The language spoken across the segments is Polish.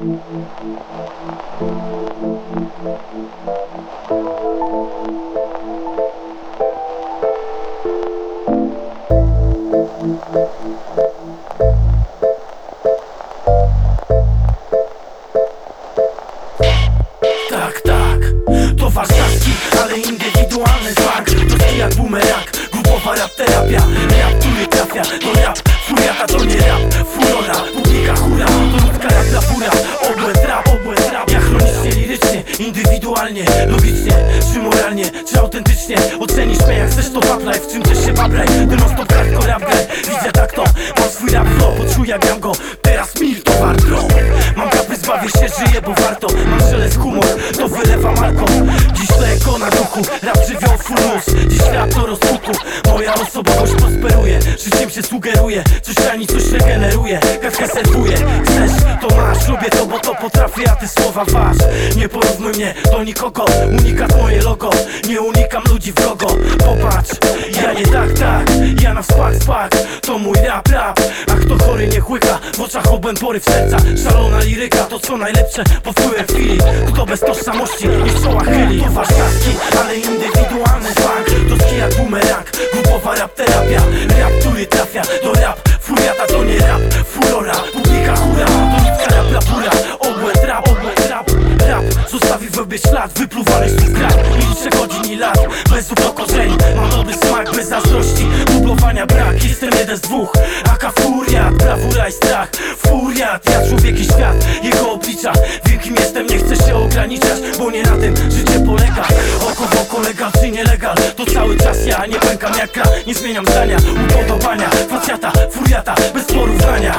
Tak, tak, to warszawski, ale indywidualny zwang. To jak bumerang, grupowa rap terapia. Rap, który trafia, to rap, furiata to nie rap. Furora, publika hura, to ludzka rap dla fura. Obłęd rap, ja chronicznie, lirycznie, indywidualnie, logicznie, czy moralnie, czy autentycznie. Ocenisz mnie jak chcesz, to bablaj, w czym też się bablaj. Ty non stop hardcore rap graj, widzę tak to. Mam swój rap flow, poczuj jak gram go. Teraz mil to warto. Mam kaprys, bawię się, żyję, bo warto. Mam szelest, humor, to wylewam alko. Dziś lekko na duchu, rap żywioł full luz. Dziś rap to rozpuku, moja osobowość prosperuje. Życiem się sugeruje, coś rani, coś regeneruje. Kawkę serwuję, chcesz, to masz. Lubię to, bo to potrafię, a ty słowa waż. Nie porównuj mnie do nikogo, unikat moje logo. Nie unikam ludzi wrogo, popatrz. Ja nie tak, ja na spak, to mój rap. A kto chory nie chłycha, w oczach obłęd, poryw serca. Szalona liryka, to co najlepsze pod wpływem chwili. Kto bez tożsamości, niech czoła chyli. To warszawski, ale indywidualny zwang. To jak bumerang, grupowa rap terapia. Rap, który trafia, to rap, furiata to nie rap. Furora, publika hura, to ludzka rap dla pura. Obłęd rap, zostawi w łbie ślad, wypluwany słów krat. Nie liczę godzin i lat, bez upokorzeń. Mam dobry smak, bez zazdrości, dublowania brak. Jestem jeden z dwóch, aka furiat, brawura i strach. Furiat, ja człowiek i świat, jego oblicza. Wiem kim jestem, nie chcę się ograniczać, bo nie na tym życie polega. Oko w oko, legal czy nielegal, to cały czas ja nie pękam jak kra. Nie zmieniam zdania, upodobania. Facjata, furiata, bez porównania.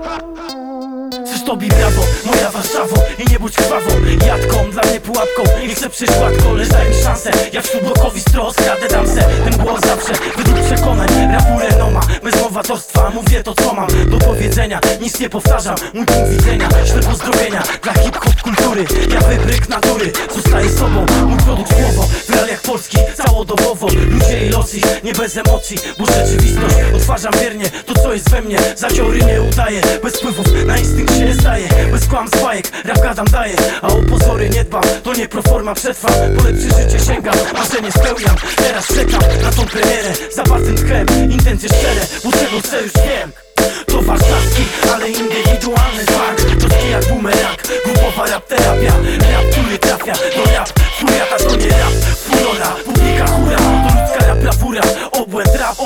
Chcesz to bij brawo, moja Warszawo. I nie bądź krwawą, jadką, dla mnie pułapką. Nie chcę przyjść gładko, lecz daj mi szansę. Ja wśród blokowi stros, kradę damsę. Ten głos zawsze, według przekonań. Rapu renoma, bez nowatorstwa. Mówię to co mam do powiedzenia, nic nie powtarzam. Mój punkt widzenia, śle pozdrowienia dla hip-hop kultury. Ja wybryk natury, zostaję sobą. Mój produkt słowo, w realiach Polski całodobowo. Ludzie i losy, nie bez emocji, bo rzeczywistość odtwarzam wiernie. To co jest we mnie, zakiory nie udaję. Bez wpływów na instynkt się zdaje. Bez kłamstw, bajek, rap gadam daję. A o pozory nie dbam, to nie proforma, przetrwam. Po lepsze życie sięgam, marzenie spełniam. Teraz czekam na tą premierę, zawartym tchem. Intencje szczere, bo czego chcę już wiem. To warszawski, ale indywidualny zwang. To jak bumerang, grupowa rap terapia. Rap, który trafia, to rap, furiata to nie rap. Furora, publika hura, to ludzka rap brawura. Obłęd rap.